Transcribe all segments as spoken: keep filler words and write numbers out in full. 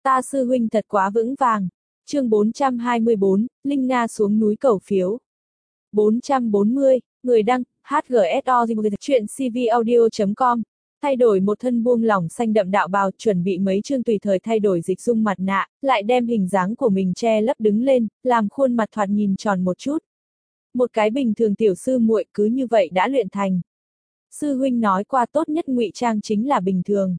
Ta sư huynh thật quá vững vàng. Chương bốn trăm hai mươi bốn, Linh Nga xuống núi cầu phiếu. bốn trăm bốn mươi, người đăng, hát giê ét o chuyện cvaudio chấm com. Thay đổi một thân buông lỏng xanh đậm đạo bào, chuẩn bị mấy chương tùy thời thay đổi dịch dung mặt nạ, lại đem hình dáng của mình che lấp đứng lên, làm khuôn mặt thoạt nhìn tròn một chút. Một cái bình thường tiểu sư muội cứ như vậy đã luyện thành. Sư huynh nói qua tốt nhất ngụy trang chính là bình thường.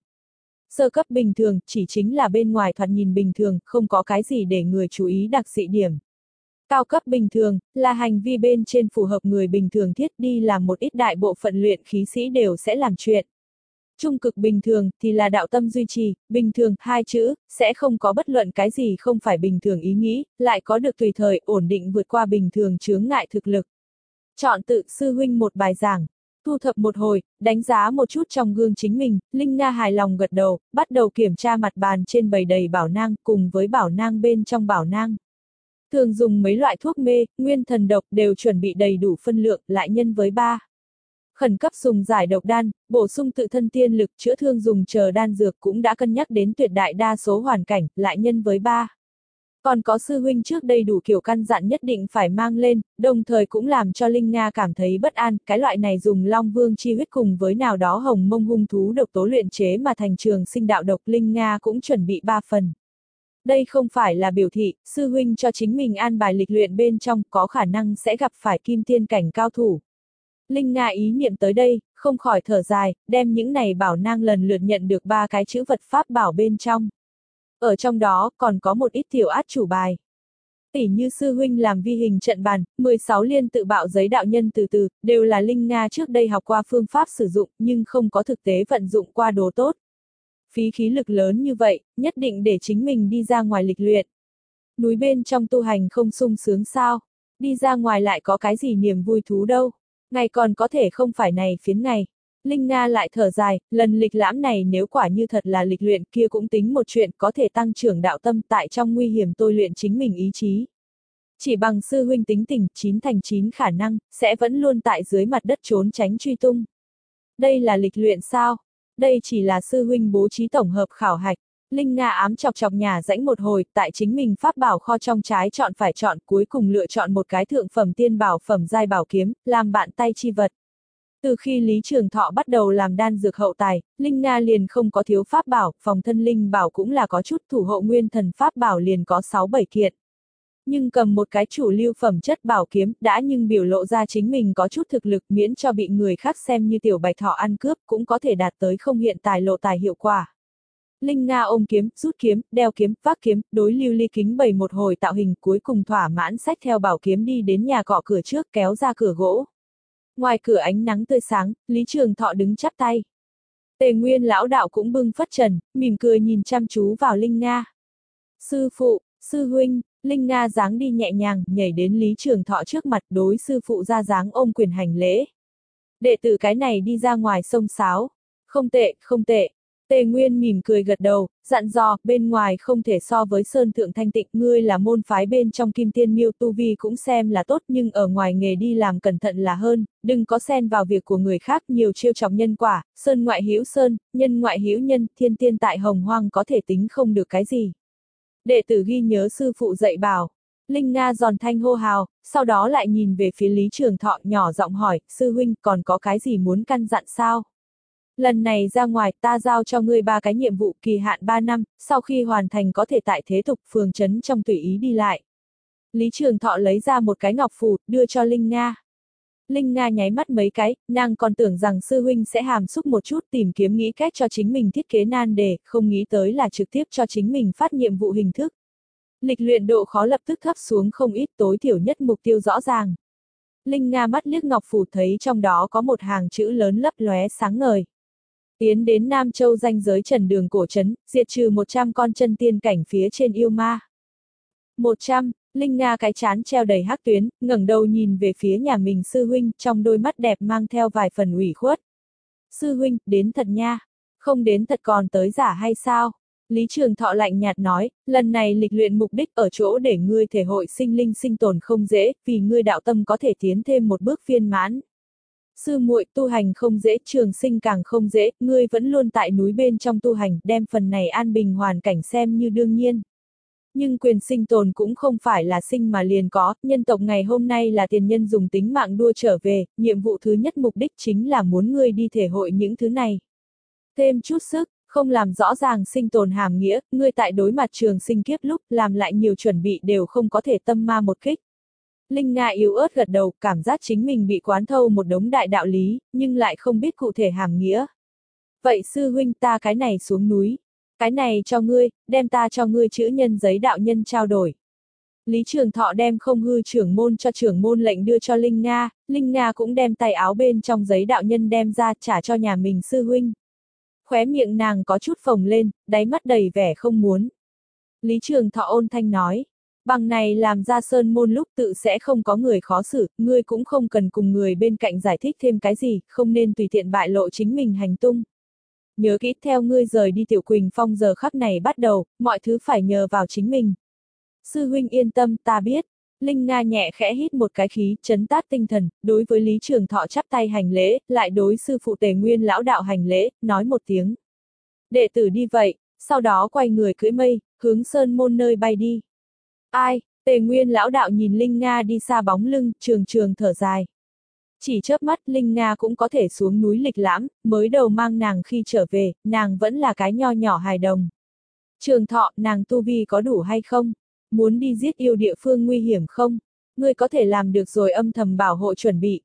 Sơ cấp bình thường, chỉ chính là bên ngoài thoạt nhìn bình thường, không có cái gì để người chú ý đặc dị điểm. Cao cấp bình thường, là hành vi bên trên phù hợp người bình thường thiết đi làm một ít đại bộ phận luyện khí sĩ đều sẽ làm chuyện. Trung cực bình thường, thì là đạo tâm duy trì, bình thường, hai chữ, sẽ không có bất luận cái gì không phải bình thường ý nghĩ, lại có được tùy thời, ổn định vượt qua bình thường chướng ngại thực lực. Chọn tự sư huynh một bài giảng. Thu thập một hồi, đánh giá một chút trong gương chính mình, Linh Nga hài lòng gật đầu, bắt đầu kiểm tra mặt bàn trên bày đầy bảo nang cùng với bảo nang bên trong bảo nang. Thường dùng mấy loại thuốc mê, nguyên thần độc đều chuẩn bị đầy đủ phân lượng, lại nhân với ba. Khẩn cấp dùng giải độc đan, bổ sung tự thân tiên lực chữa thương dùng chờ đan dược cũng đã cân nhắc đến tuyệt đại đa số hoàn cảnh, lại nhân với ba. Còn có sư huynh trước đây đủ kiểu căn dặn nhất định phải mang lên, đồng thời cũng làm cho Linh Nga cảm thấy bất an, cái loại này dùng Long Vương chi huyết cùng với nào đó hồng mông hung thú độc tố luyện chế mà thành trường sinh đạo độc, Linh Nga cũng chuẩn bị ba phần. Đây không phải là biểu thị, sư huynh cho chính mình an bài lịch luyện bên trong có khả năng sẽ gặp phải kim tiên cảnh cao thủ. Linh Nga ý niệm tới đây, không khỏi thở dài, đem những này bảo nang lần lượt nhận được ba cái chữ vật pháp bảo bên trong. Ở trong đó, còn có một ít tiểu át chủ bài. Tỉ như sư huynh làm vi hình trận bàn, mười sáu liên tự bạo giấy đạo nhân từ từ, đều là Linh Nga trước đây học qua phương pháp sử dụng, nhưng không có thực tế vận dụng qua đồ tốt. Phí khí lực lớn như vậy, nhất định để chính mình đi ra ngoài lịch luyện. Núi bên trong tu hành không sung sướng sao? Đi ra ngoài lại có cái gì niềm vui thú đâu? Ngày còn có thể không phải này phiến ngày. Linh Nga lại thở dài, lần lịch lãm này nếu quả như thật là lịch luyện kia cũng tính một chuyện có thể tăng trưởng đạo tâm tại trong nguy hiểm tôi luyện chính mình ý chí. Chỉ bằng sư huynh tính tình, chín thành chín khả năng, sẽ vẫn luôn tại dưới mặt đất trốn tránh truy tung. Đây là lịch luyện sao? Đây chỉ là sư huynh bố trí tổng hợp khảo hạch. Linh Nga ám chọc chọc nhà rãnh một hồi, tại chính mình pháp bảo kho trong trái chọn phải chọn, cuối cùng lựa chọn một cái thượng phẩm tiên bảo phẩm giai bảo kiếm, làm bạn tay chi vật. Từ khi Lý Trường Thọ bắt đầu làm đan dược hậu tài, Linh Nga liền không có thiếu pháp bảo, phòng thân linh bảo cũng là có chút, thủ hộ nguyên thần pháp bảo liền có sáu bảy kiện. Nhưng cầm một cái chủ lưu phẩm chất bảo kiếm, đã nhưng biểu lộ ra chính mình có chút thực lực, miễn cho bị người khác xem như tiểu bạch thỏ ăn cướp, cũng có thể đạt tới không hiện tài lộ tài hiệu quả. Linh Nga ôm kiếm, rút kiếm, đeo kiếm, vác kiếm, đối lưu ly kính bày một hồi tạo hình, cuối cùng thỏa mãn xách theo bảo kiếm đi đến nhà cọ cửa trước, kéo ra cửa gỗ. Ngoài cửa ánh nắng tươi sáng, Lý Trường Thọ đứng chắp tay. Tề Nguyên lão đạo cũng bưng phất trần, mỉm cười nhìn chăm chú vào Linh Nga. Sư phụ, sư huynh, Linh Nga dáng đi nhẹ nhàng, nhảy đến Lý Trường Thọ trước mặt, đối sư phụ ra dáng ôm quyền hành lễ. Đệ tử cái này đi ra ngoài sông sáo. Không tệ, không tệ. Tề Nguyên mỉm cười gật đầu, dặn dò, bên ngoài không thể so với Sơn Thượng Thanh Tịnh, ngươi là môn phái bên trong Kim Tiên Miêu tu vi cũng xem là tốt, nhưng ở ngoài nghề đi làm cẩn thận là hơn, đừng có xen vào việc của người khác, nhiều trêu chọc nhân quả, sơn ngoại hữu sơn, nhân ngoại hữu nhân, thiên tiên tại hồng hoang có thể tính không được cái gì. Đệ tử ghi nhớ sư phụ dạy bảo. Linh Nga giòn thanh hô hào, sau đó lại nhìn về phía Lý Trường Thọ nhỏ giọng hỏi, sư huynh còn có cái gì muốn căn dặn sao? Lần này ra ngoài ta giao cho ngươi ba cái nhiệm vụ kỳ hạn ba năm, sau khi hoàn thành có thể tại thế tục phường trấn trong tùy ý đi lại. Lý Trường Thọ lấy ra một cái ngọc phù, đưa cho Linh Nga. Linh Nga nháy mắt mấy cái, nàng còn tưởng rằng sư huynh sẽ hàm xúc một chút tìm kiếm nghĩ cách cho chính mình thiết kế nan đề, không nghĩ tới là trực tiếp cho chính mình phát nhiệm vụ hình thức. Lịch luyện độ khó lập tức thấp xuống không ít, tối thiểu nhất mục tiêu rõ ràng. Linh Nga mắt liếc ngọc phù thấy trong đó có một hàng chữ lớn lấp lóe sáng ngời. Tiến đến Nam Châu ranh giới trần đường cổ trấn, diệt trừ một trăm con chân tiên cảnh phía trên yêu ma. một trăm, Linh Nga cái chán treo đầy hắc tuyến, ngẩng đầu nhìn về phía nhà mình sư huynh, trong đôi mắt đẹp mang theo vài phần ủy khuất. Sư huynh, đến thật nha. Không đến thật còn tới giả hay sao? Lý Trường Thọ lạnh nhạt nói, lần này lịch luyện mục đích ở chỗ để ngươi thể hội sinh linh sinh tồn không dễ, vì ngươi đạo tâm có thể tiến thêm một bước viên mãn. Sư muội, tu hành không dễ, trường sinh càng không dễ, ngươi vẫn luôn tại núi bên trong tu hành, đem phần này an bình hoàn cảnh xem như đương nhiên. Nhưng quyền sinh tồn cũng không phải là sinh mà liền có, nhân tộc ngày hôm nay là tiền nhân dùng tính mạng đua trở về, nhiệm vụ thứ nhất mục đích chính là muốn ngươi đi thể hội những thứ này. Thêm chút sức, không làm rõ ràng sinh tồn hàm nghĩa, ngươi tại đối mặt trường sinh kiếp lúc làm lại nhiều chuẩn bị đều không có thể tâm ma một kích. Linh Nga yếu ớt gật đầu, cảm giác chính mình bị quán thâu một đống đại đạo lý, nhưng lại không biết cụ thể hàm nghĩa. Vậy sư huynh, ta cái này xuống núi, cái này cho ngươi, đem ta cho ngươi chữ nhân giấy đạo nhân trao đổi. Lý Trường Thọ đem không hư trưởng môn cho trưởng môn lệnh đưa cho Linh Nga, Linh Nga cũng đem tay áo bên trong giấy đạo nhân đem ra trả cho nhà mình sư huynh. Khóe miệng nàng có chút phồng lên, đáy mắt đầy vẻ không muốn. Lý Trường Thọ ôn thanh nói, bằng này làm ra sơn môn lúc tự sẽ không có người khó xử, ngươi cũng không cần cùng người bên cạnh giải thích thêm cái gì, không nên tùy tiện bại lộ chính mình hành tung. Nhớ kỹ, theo ngươi rời đi Tiểu Quỳnh Phong giờ khắc này bắt đầu, mọi thứ phải nhờ vào chính mình. Sư huynh yên tâm, ta biết. Linh Nga nhẹ khẽ hít một cái khí, chấn tát tinh thần, đối với Lý Trường Thọ chắp tay hành lễ, lại đối sư phụ Tề Nguyên lão đạo hành lễ, nói một tiếng. Đệ tử đi vậy, sau đó quay người cưỡi mây, hướng sơn môn nơi bay đi. Ai, Tề Nguyên lão đạo nhìn Linh Nga đi xa bóng lưng, trường trường thở dài. Chỉ chớp mắt Linh Nga cũng có thể xuống núi lịch lãm, mới đầu mang nàng khi trở về, nàng vẫn là cái nho nhỏ hài đồng. Trường Thọ, nàng tu vi có đủ hay không? Muốn đi giết yêu địa phương nguy hiểm không? Ngươi có thể làm được rồi, âm thầm bảo hộ chuẩn bị.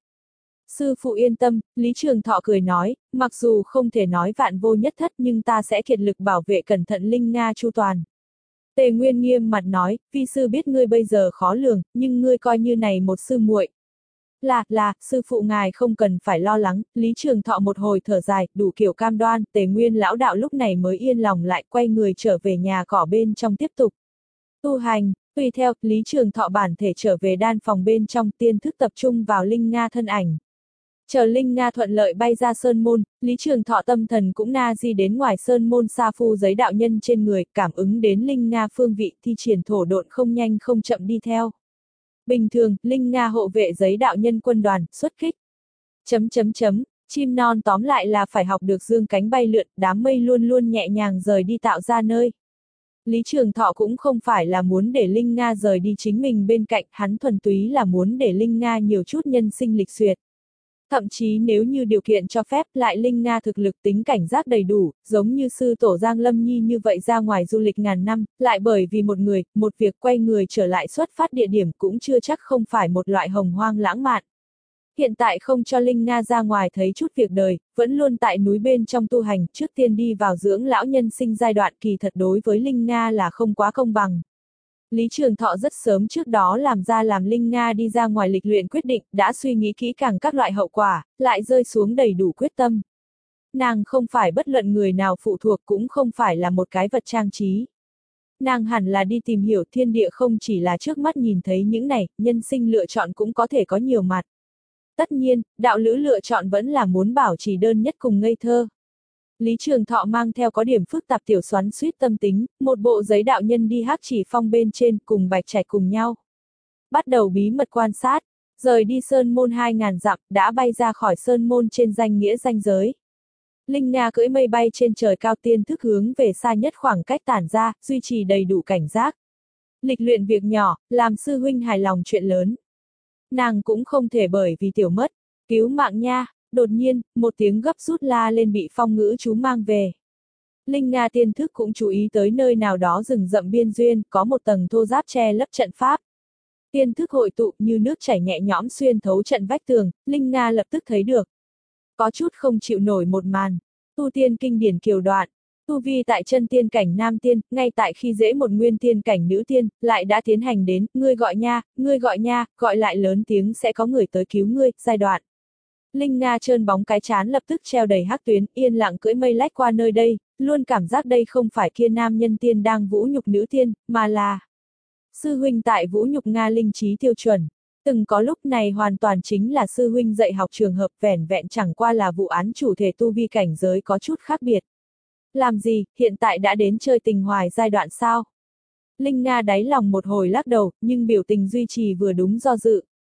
Sư phụ yên tâm, Lý Trường Thọ cười nói, mặc dù không thể nói vạn vô nhất thất nhưng ta sẽ kiệt lực bảo vệ cẩn thận Linh Nga chu toàn. Tề Nguyên nghiêm mặt nói, vi sư biết ngươi bây giờ khó lường, nhưng ngươi coi như này một sư muội. Là, là, sư phụ ngài không cần phải lo lắng, Lý Trường Thọ một hồi thở dài, đủ kiểu cam đoan, Tề Nguyên lão đạo lúc này mới yên lòng lại quay người trở về nhà cỏ bên trong tiếp tục. Tu hành, tùy theo, Lý Trường Thọ bản thể trở về đan phòng bên trong tiên thức tập trung vào Linh Nga thân ảnh. Chờ Linh Nga thuận lợi bay ra sơn môn, Lý Trường Thọ tâm thần cũng na di đến ngoài sơn môn sa phu giấy đạo nhân trên người, cảm ứng đến Linh Nga phương vị thi triển thổ độn không nhanh không chậm đi theo. Bình thường, Linh Nga hộ vệ giấy đạo nhân quân đoàn, xuất kích. Chấm chấm chấm, chim non tóm lại là phải học được dương cánh bay lượn, đám mây luôn luôn nhẹ nhàng rời đi tạo ra nơi. Lý Trường Thọ cũng không phải là muốn để Linh Nga rời đi chính mình bên cạnh, hắn thuần túy là muốn để Linh Nga nhiều chút nhân sinh lịch duyệt. Thậm chí nếu như điều kiện cho phép lại Linh Nga thực lực tính cảnh giác đầy đủ, giống như sư tổ Giang Lâm Nhi như vậy ra ngoài du lịch ngàn năm, lại bởi vì một người, một việc quay người trở lại xuất phát địa điểm cũng chưa chắc không phải một loại hồng hoang lãng mạn. Hiện tại không cho Linh Nga ra ngoài thấy chút việc đời, vẫn luôn tại núi bên trong tu hành, trước tiên đi vào dưỡng lão nhân sinh giai đoạn kỳ thật đối với Linh Nga là không quá công bằng. Lý Trường Thọ rất sớm trước đó làm ra làm Linh Nga đi ra ngoài lịch luyện quyết định, đã suy nghĩ kỹ càng các loại hậu quả, lại rơi xuống đầy đủ quyết tâm. Nàng không phải bất luận người nào phụ thuộc, cũng không phải là một cái vật trang trí. Nàng hẳn là đi tìm hiểu thiên địa, không chỉ là trước mắt nhìn thấy những này, nhân sinh lựa chọn cũng có thể có nhiều mặt. Tất nhiên, đạo lữ lựa chọn vẫn là muốn bảo trì đơn nhất cùng ngây thơ. Lý Trường Thọ mang theo có điểm phức tạp tiểu xoắn xuýt tâm tính, một bộ giấy đạo nhân đi Hắc Chỉ Phong bên trên cùng Bạch Trạch cùng nhau. Bắt đầu bí mật quan sát, rời đi sơn môn hai ngàn dặm, đã bay ra khỏi sơn môn trên danh nghĩa ranh giới. Linh Nga cưỡi mây bay trên trời cao, tiên thức hướng về xa nhất khoảng cách tản ra, duy trì đầy đủ cảnh giác. Lịch luyện việc nhỏ, làm sư huynh hài lòng chuyện lớn. Nàng cũng không thể bởi vì tiểu mất, cứu mạng nha. Đột nhiên, một tiếng gấp rút la lên bị phong ngữ chú mang về. Linh Nga tiên thức cũng chú ý tới nơi nào đó rừng rậm biên duyên, có một tầng thô giáp che lấp trận pháp. Tiên thức hội tụ như nước chảy nhẹ nhõm xuyên thấu trận vách tường, Linh Nga lập tức thấy được. Có chút không chịu nổi một màn. Tu tiên kinh điển kiều đoạn. Tu vi tại chân tiên cảnh nam tiên, ngay tại khi dễ một nguyên tiên cảnh nữ tiên, lại đã tiến hành đến, ngươi gọi nha, ngươi gọi nha, gọi lại lớn tiếng sẽ có người tới cứu ngươi, giai đoạn. Linh Nga trơn bóng cái chán lập tức treo đầy hắc tuyến, yên lặng cưỡi mây lách qua nơi đây, luôn cảm giác đây không phải kia nam nhân tiên đang vũ nhục nữ tiên, mà là sư huynh tại vũ nhục Nga linh trí tiêu chuẩn. Từng có lúc này hoàn toàn chính là sư huynh dạy học trường hợp, vẻn vẹn chẳng qua là vụ án chủ thể tu vi cảnh giới có chút khác biệt. Làm gì, hiện tại đã đến chơi tình hoài giai đoạn sao? Linh Nga đáy lòng một hồi lắc đầu, nhưng biểu tình duy trì vừa đúng do dự.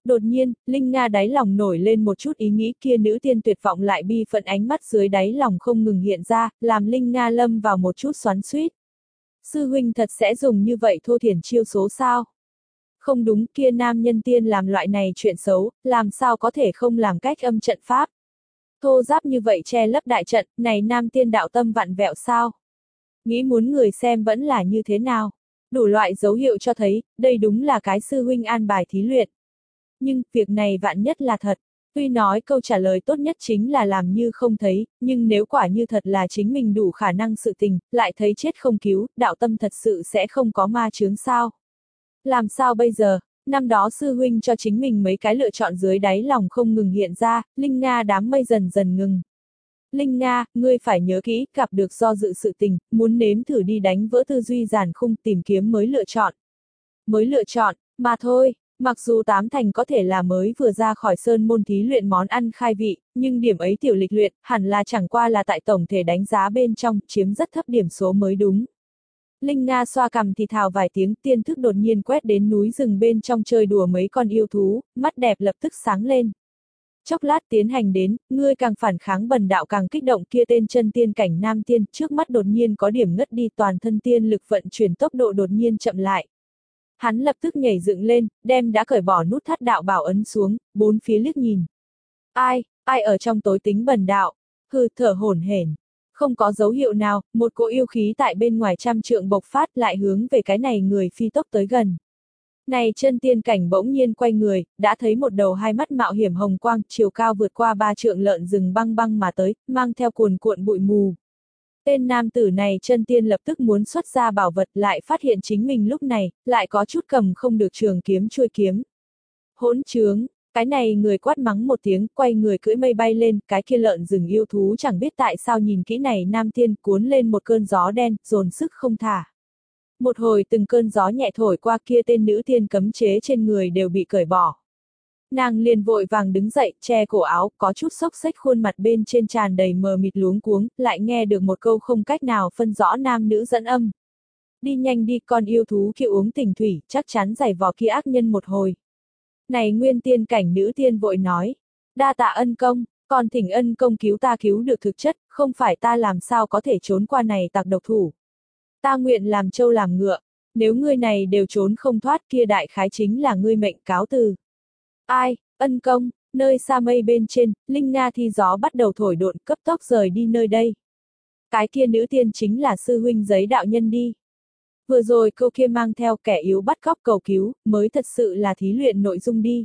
Đột nhiên, Linh Nga đáy lòng nổi lên một chút ý nghĩ kia nữ tiên tuyệt vọng lại bi phận ánh mắt dưới đáy lòng không ngừng hiện ra, làm Linh Nga lâm vào một chút xoắn xuýt. Sư huynh thật sẽ dùng như vậy thô thiển chiêu số sao? Không đúng, kia nam nhân tiên làm loại này chuyện xấu, làm sao có thể không làm cách âm trận pháp? Thô giáp như vậy che lấp đại trận, này nam tiên đạo tâm vặn vẹo sao? Nghĩ muốn người xem vẫn là như thế nào? Đủ loại dấu hiệu cho thấy, đây đúng là cái sư huynh an bài thí luyện. Nhưng, việc này vạn nhất là thật. Tuy nói câu trả lời tốt nhất chính là làm như không thấy, nhưng nếu quả như thật là chính mình đủ khả năng sự tình, lại thấy chết không cứu, đạo tâm thật sự sẽ không có ma chướng sao? Làm sao bây giờ? Năm đó sư huynh cho chính mình mấy cái lựa chọn dưới đáy lòng không ngừng hiện ra, Linh Nga đám mây dần dần ngừng. Linh Nga, ngươi phải nhớ kỹ, gặp được do dự sự tình, muốn nếm thử đi đánh vỡ tư duy giàn khung tìm kiếm mới lựa chọn. Mới lựa chọn, mà thôi, mặc dù tám thành có thể là mới vừa ra khỏi sơn môn thí luyện món ăn khai vị, nhưng điểm ấy tiểu lịch luyện, hẳn là chẳng qua là tại tổng thể đánh giá bên trong, chiếm rất thấp điểm số mới đúng. Linh Nga xoa cằm thì thào vài tiếng, tiên thức đột nhiên quét đến núi rừng bên trong chơi đùa mấy con yêu thú, mắt đẹp lập tức sáng lên. Chốc lát tiến hành đến, ngươi càng phản kháng bần đạo càng kích động kia tên chân tiên cảnh nam tiên, trước mắt đột nhiên có điểm ngất đi toàn thân tiên lực vận chuyển tốc độ đột nhiên chậm lại. Hắn lập tức nhảy dựng lên, đem đã cởi bỏ nút thắt đạo bảo ấn xuống, bốn phía liếc nhìn. Ai, ai ở trong tối tính bần đạo? Hừ, thở hổn hển. Không có dấu hiệu nào, một cỗ yêu khí tại bên ngoài trăm trượng bộc phát lại hướng về cái này người phi tốc tới gần. Này chân tiên cảnh bỗng nhiên quay người, đã thấy một đầu hai mắt mạo hiểm hồng quang, chiều cao vượt qua ba trượng lợn rừng băng băng mà tới, mang theo cuồn cuộn bụi mù. Tên nam tử này chân tiên lập tức muốn xuất ra bảo vật lại phát hiện chính mình lúc này, lại có chút cầm không được trường kiếm chuôi kiếm. Hỗn trướng, cái này người quát mắng một tiếng, quay người cưỡi mây bay lên, cái kia lợn rừng yêu thú chẳng biết tại sao nhìn kỹ này nam tiên cuốn lên một cơn gió đen, dồn sức không thả. Một hồi từng cơn gió nhẹ thổi qua kia tên nữ tiên cấm chế trên người đều bị cởi bỏ. Nàng liền vội vàng đứng dậy, che cổ áo, có chút xốc xếch khuôn mặt bên trên tràn đầy mờ mịt luống cuống, lại nghe được một câu không cách nào phân rõ nam nữ dẫn âm. Đi nhanh đi, con yêu thú kia uống tình thủy, chắc chắn giày vò kia ác nhân một hồi. Này nguyên tiên cảnh nữ tiên vội nói, đa tạ ân công, còn thỉnh ân công cứu ta cứu được thực chất, không phải ta làm sao có thể trốn qua này tặc độc thủ. Ta nguyện làm trâu làm ngựa, nếu ngươi này đều trốn không thoát kia đại khái chính là ngươi mệnh cáo từ. Ai, ân công, nơi xa mây bên trên, Linh Nga thi gió bắt đầu thổi độn cấp tốc rời đi nơi đây. Cái kia nữ tiên chính là sư huynh giấy đạo nhân đi. Vừa rồi câu kia mang theo kẻ yếu bắt cóc cầu cứu, mới thật sự là thí luyện nội dung đi.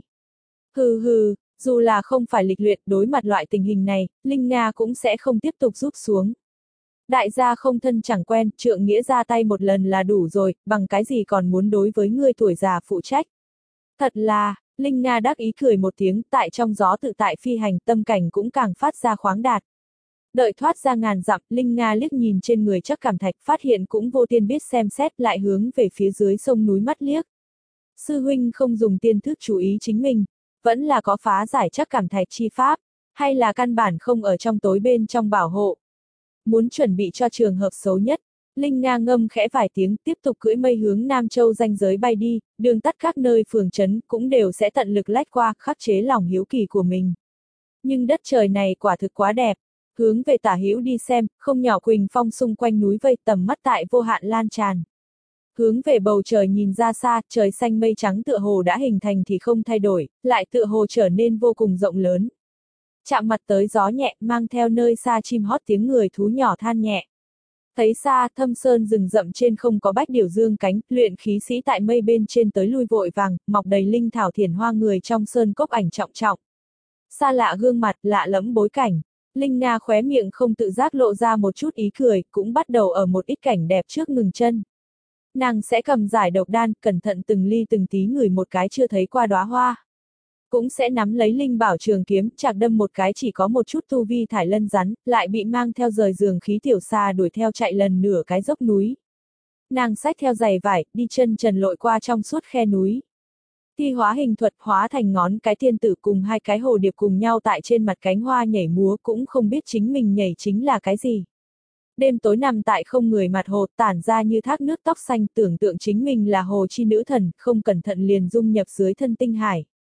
Hừ hừ, dù là không phải lịch luyện đối mặt loại tình hình này, Linh Nga cũng sẽ không tiếp tục rút xuống. Đại gia không thân chẳng quen, trượng nghĩa ra tay một lần là đủ rồi, bằng cái gì còn muốn đối với ngươi tuổi già phụ trách. Thật là, Linh Nga đắc ý cười một tiếng, tại trong gió tự tại phi hành, tâm cảnh cũng càng phát ra khoáng đạt. Đợi thoát ra ngàn dặm, Linh Nga liếc nhìn trên người chắc cảm thạch, phát hiện cũng vô tiên biết xem xét, lại hướng về phía dưới sông núi mắt liếc. Sư huynh không dùng tiên thức chú ý chính mình, vẫn là có phá giải chắc cảm thạch chi pháp, hay là căn bản không ở trong tối bên trong bảo hộ. Muốn chuẩn bị cho trường hợp xấu nhất, Linh Nga ngâm khẽ vài tiếng, tiếp tục cưỡi mây hướng Nam Châu ranh giới bay đi, đường tắt các nơi phường trấn cũng đều sẽ tận lực lách qua, khắc chế lòng hiếu kỳ của mình. Nhưng đất trời này quả thực quá đẹp, hướng về tả hữu đi xem, không nhỏ quỳnh phong xung quanh núi vây, tầm mắt tại vô hạn lan tràn. Hướng về bầu trời nhìn ra xa, trời xanh mây trắng tựa hồ đã hình thành thì không thay đổi, lại tựa hồ trở nên vô cùng rộng lớn. Chạm mặt tới gió nhẹ, mang theo nơi xa chim hót tiếng người thú nhỏ than nhẹ. Thấy xa, thâm sơn rừng rậm trên không có bách điểu dương cánh, luyện khí sĩ tại mây bên trên tới lui vội vàng, mọc đầy linh thảo thiền hoa người trong sơn cốc ảnh trọng trọng. Xa lạ gương mặt, lạ lẫm bối cảnh, Linh Nga khóe miệng không tự giác lộ ra một chút ý cười, cũng bắt đầu ở một ít cảnh đẹp trước ngừng chân. Nàng sẽ cầm giải độc đan, cẩn thận từng ly từng tí ngửi một cái chưa thấy qua đóa hoa. Cũng sẽ nắm lấy linh bảo trường kiếm, chạc đâm một cái chỉ có một chút tu vi thải lân rắn, lại bị mang theo rời giường khí tiểu xa đuổi theo chạy lần nửa cái dốc núi. Nàng xách theo giày vải, đi chân trần lội qua trong suốt khe núi. Thi hóa hình thuật hóa thành ngón cái tiên tử cùng hai cái hồ điệp cùng nhau tại trên mặt cánh hoa nhảy múa cũng không biết chính mình nhảy chính là cái gì. Đêm tối nằm tại không người mặt hồ tản ra như thác nước tóc xanh tưởng tượng chính mình là hồ chi nữ thần, không cẩn thận liền dung nhập dưới thân tinh hải.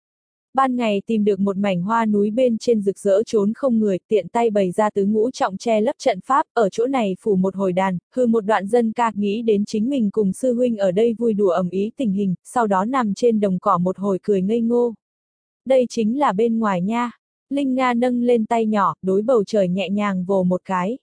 Ban ngày tìm được một mảnh hoa núi bên trên rực rỡ trốn không người, tiện tay bày ra tứ ngũ trọng che lấp trận pháp, ở chỗ này phủ một hồi đàn, hư một đoạn dân ca, nghĩ đến chính mình cùng sư huynh ở đây vui đùa ầm ĩ tình hình, sau đó nằm trên đồng cỏ một hồi cười ngây ngô. Đây chính là bên ngoài nha. Linh Nga nâng lên tay nhỏ, đối bầu trời nhẹ nhàng vồ một cái.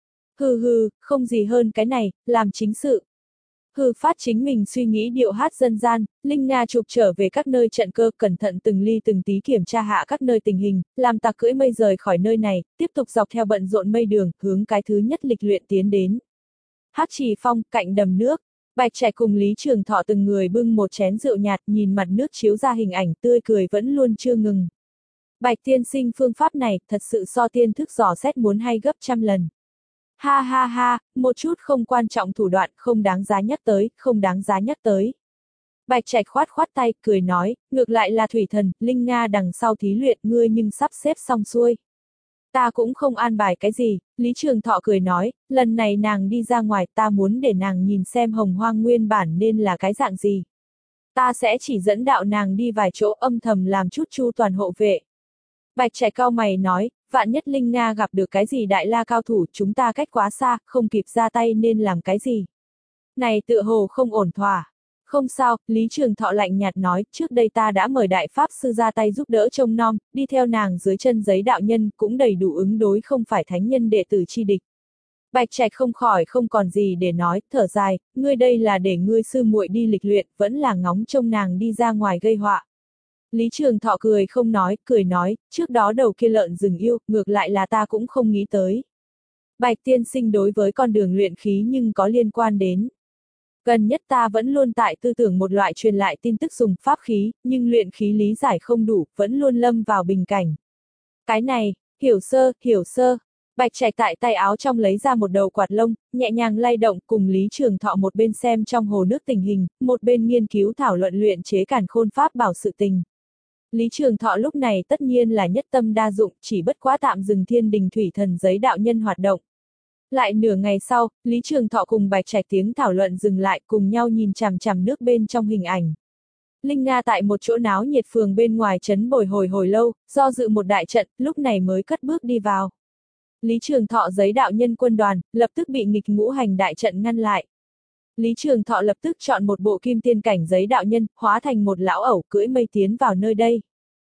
Hừ hừ, không gì hơn cái này, làm chính sự. Hừ phát chính mình suy nghĩ điệu hát dân gian, Linh Nga chụp trở về các nơi trận cơ, cẩn thận từng ly từng tí kiểm tra hạ các nơi tình hình, làm tạc cưỡi mây rời khỏi nơi này, tiếp tục dọc theo bận rộn mây đường, hướng cái thứ nhất lịch luyện tiến đến. Hắc Trì Phong, cạnh đầm nước, Bạch Trạch cùng Lý Trường Thọ từng người bưng một chén rượu nhạt, nhìn mặt nước chiếu ra hình ảnh tươi cười vẫn luôn chưa ngừng. Bạch tiên sinh, phương pháp này, thật sự so tiên thức dò xét muốn hay gấp trăm lần. Ha ha ha, một chút không quan trọng thủ đoạn, không đáng giá nhắc tới, không đáng giá nhắc tới. Bạch Trạch khoát khoát tay, cười nói, ngược lại là thủy thần, Linh Nga đằng sau thí luyện, ngươi nhưng sắp xếp xong xuôi. Ta cũng không an bài cái gì, Lý Trường Thọ cười nói, lần này nàng đi ra ngoài, ta muốn để nàng nhìn xem hồng hoang nguyên bản nên là cái dạng gì. Ta sẽ chỉ dẫn đạo nàng đi vài chỗ, âm thầm làm chút chu toàn hộ vệ. Bạch Trạch cau mày nói, vạn nhất Linh Nga gặp được cái gì đại la cao thủ, chúng ta cách quá xa, không kịp ra tay nên làm cái gì. Này tựa hồ không ổn thỏa. Không sao, Lý Trường Thọ lạnh nhạt nói, trước đây ta đã mời đại pháp sư ra tay giúp đỡ trông nom, đi theo nàng dưới chân giấy đạo nhân, cũng đầy đủ ứng đối, không phải thánh nhân đệ tử chi địch. Bạch Trạch không khỏi không còn gì để nói, thở dài, ngươi đây là để ngươi sư muội đi lịch luyện, vẫn là ngóng trông nàng đi ra ngoài gây họa. Lý Trường Thọ cười không nói, cười nói, trước đó đầu kia lợn rừng yêu, ngược lại là ta cũng không nghĩ tới. Bạch tiên sinh đối với con đường luyện khí nhưng có liên quan đến. Gần nhất ta vẫn luôn tại tư tưởng một loại truyền lại tin tức dùng pháp khí, nhưng luyện khí lý giải không đủ, vẫn luôn lâm vào bình cảnh. Cái này, hiểu sơ, hiểu sơ. Bạch Trạch tại tay áo trong lấy ra một đầu quạt lông, nhẹ nhàng lay động, cùng Lý Trường Thọ một bên xem trong hồ nước tình hình, một bên nghiên cứu thảo luận luyện chế càn khôn pháp bảo sự tình. Lý Trường Thọ lúc này tất nhiên là nhất tâm đa dụng, chỉ bất quá tạm dừng thiên đình thủy thần giấy đạo nhân hoạt động. Lại nửa ngày sau, Lý Trường Thọ cùng Bạch Trạch tiếng thảo luận dừng lại, cùng nhau nhìn chằm chằm nước bên trong hình ảnh. Linh Nga tại một chỗ náo nhiệt phường bên ngoài trấn bồi hồi hồi lâu, do dự một đại trận, lúc này mới cất bước đi vào. Lý Trường Thọ giấy đạo nhân quân đoàn, lập tức bị nghịch ngũ hành đại trận ngăn lại. Lý Trường Thọ lập tức chọn một bộ kim tiên cảnh giấy đạo nhân, hóa thành một lão ẩu cưỡi mây tiến vào nơi đây.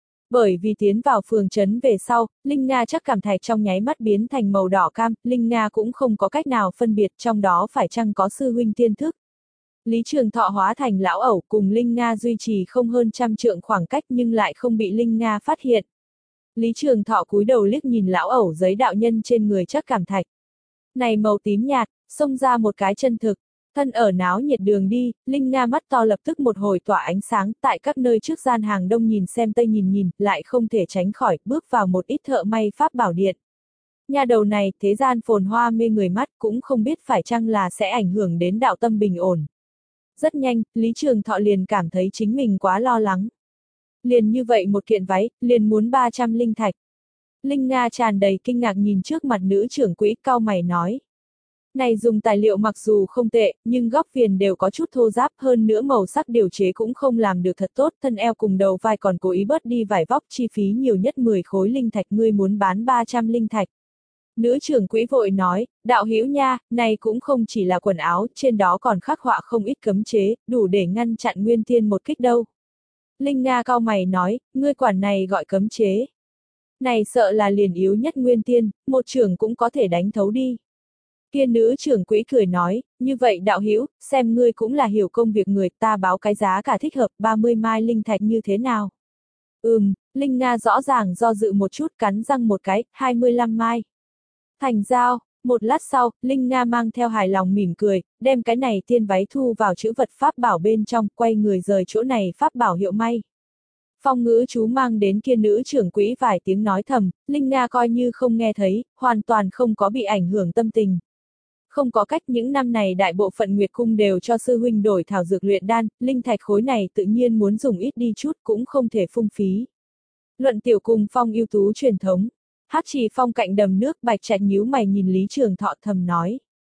Bởi vì tiến vào phường trấn về sau, Linh Nga chắc cảm thạch trong nháy mắt biến thành màu đỏ cam, Linh Nga cũng không có cách nào phân biệt trong đó phải chăng có sư huynh tiên thức. Lý Trường Thọ hóa thành lão ẩu cùng Linh Nga duy trì không hơn trăm trượng khoảng cách nhưng lại không bị Linh Nga phát hiện. Lý Trường Thọ cúi đầu liếc nhìn lão ẩu giấy đạo nhân trên người chắc cảm thạch. Này màu tím nhạt, xông ra một cái chân thực. Thân ở náo nhiệt đường đi, Linh Nga mắt to lập tức một hồi tỏa ánh sáng, tại các nơi trước gian hàng đông nhìn xem tây nhìn nhìn, lại không thể tránh khỏi, bước vào một ít thợ may pháp bảo điện. Nhà đầu này, thế gian phồn hoa mê người mắt, cũng không biết phải chăng là sẽ ảnh hưởng đến đạo tâm bình ổn. Rất nhanh, Lý Trường Thọ liền cảm thấy chính mình quá lo lắng. Liền như vậy một kiện váy, liền muốn ba trăm linh thạch. Linh Nga tràn đầy kinh ngạc nhìn trước mặt nữ trưởng quỹ, cau mày nói. Này dùng tài liệu mặc dù không tệ, nhưng góc viền đều có chút thô ráp, hơn nữa màu sắc điều chế cũng không làm được thật tốt, thân eo cùng đầu vai còn cố ý bớt đi vải vóc, chi phí nhiều nhất mười khối linh thạch, ngươi muốn bán ba trăm linh thạch. Nữ trưởng quỹ vội nói, đạo hữu nha, này cũng không chỉ là quần áo, trên đó còn khắc họa không ít cấm chế, đủ để ngăn chặn nguyên thiên một kích đâu. Linh Nga cau mày nói, ngươi quản này gọi cấm chế. Này sợ là liền yếu nhất nguyên tiên, một trưởng cũng có thể đánh thấu đi. Kia nữ trưởng quỹ cười nói, như vậy đạo hữu, xem ngươi cũng là hiểu công việc người, ta báo cái giá cả thích hợp, ba mươi mai linh thạch như thế nào. Ừm, Linh Nga rõ ràng do dự một chút, cắn răng một cái, hai mươi lăm mai. Thành giao, một lát sau, Linh Nga mang theo hài lòng mỉm cười, đem cái này tiên váy thu vào chữ vật pháp bảo bên trong, quay người rời chỗ này pháp bảo hiệu may. Phong ngữ chú mang đến kia nữ trưởng quỹ vài tiếng nói thầm, Linh Nga coi như không nghe thấy, hoàn toàn không có bị ảnh hưởng tâm tình. Không có cách, những năm này đại bộ phận Nguyệt Cung đều cho sư huynh đổi thảo dược luyện đan, linh thạch khối này tự nhiên muốn dùng ít đi chút cũng không thể phung phí. Luận tiểu cùng phong ưu tú truyền thống. Hắc Trì Phong cạnh đầm nước, Bạch Trạch nhíu mày nhìn Lý Trường Thọ thầm nói.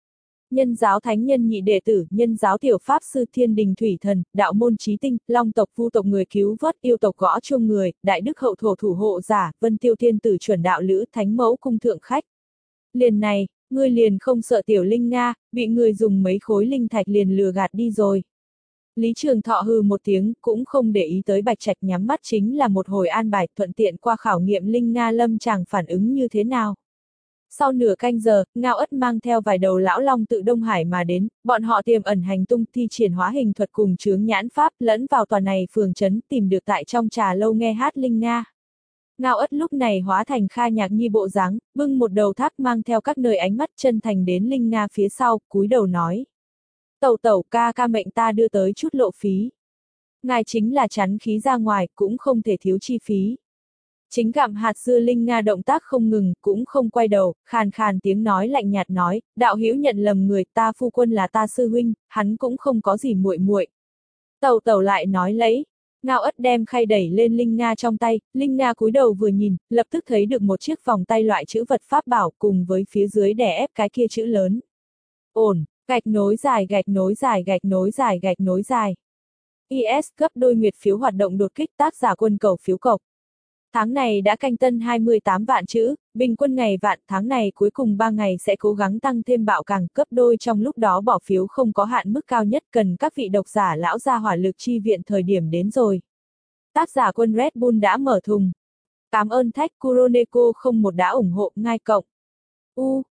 Nhân giáo thánh nhân nhị đệ tử, nhân giáo tiểu pháp sư thiên đình thủy thần, đạo môn chí tinh, long tộc vu tộc người cứu vớt, yêu tộc gõ chuông người, đại đức hậu thổ thủ hộ giả, vân tiêu thiên tử chuẩn đạo lữ, thánh mẫu cung thượng khách. Liền này, ngươi liền không sợ tiểu linh Nga, bị người dùng mấy khối linh thạch liền lừa gạt đi rồi. Lý Trường Thọ hừ một tiếng, cũng không để ý tới Bạch Trạch, nhắm mắt chính là một hồi an bài, thuận tiện qua khảo nghiệm linh Nga lâm chàng phản ứng như thế nào. Sau nửa canh giờ, Ngao Ất mang theo vài đầu lão long tự Đông Hải mà đến, bọn họ tiềm ẩn hành tung, thi triển hóa hình thuật cùng chướng nhãn pháp, lẫn vào tòa này phường trấn, tìm được tại trong trà lâu nghe hát linh Nga. Ngao Ất lúc này hóa thành Kha Nhạc Nhi bộ dáng, bưng một đầu thác mang theo các nơi ánh mắt chân thành đến linh Nga phía sau, cúi đầu nói. Tẩu tẩu ca ca mệnh ta đưa tới chút lộ phí. Ngài chính là chắn khí ra ngoài, cũng không thể thiếu chi phí. Chính gặm hạt dưa linh Nga động tác không ngừng, cũng không quay đầu, khàn khàn tiếng nói lạnh nhạt nói, đạo hữu nhận lầm người, ta phu quân là ta sư huynh, hắn cũng không có gì muội muội. Tẩu tẩu lại nói lấy. Ngao Ất đem khay đẩy lên linh Nga trong tay, linh Nga cúi đầu vừa nhìn, lập tức thấy được một chiếc vòng tay loại chữ vật pháp bảo cùng với phía dưới đè ép cái kia chữ lớn. Ổn, gạch nối dài gạch nối dài gạch nối dài gạch nối dài. i ét cấp đôi nguyệt phiếu hoạt động đột kích, tác giả Quân Cầu phiếu cộc. Tháng này đã canh tân hai mươi tám vạn chữ, bình quân ngày vạn, tháng này cuối cùng ba ngày sẽ cố gắng tăng thêm bạo càng cấp đôi, trong lúc đó bỏ phiếu không có hạn mức cao nhất, cần các vị độc giả lão gia hỏa lực chi viện, thời điểm đến rồi. Tác giả Quân Red Bull đã mở thùng. Cảm ơn Thách Kuroneko không một đã ủng hộ, ngai cộng. U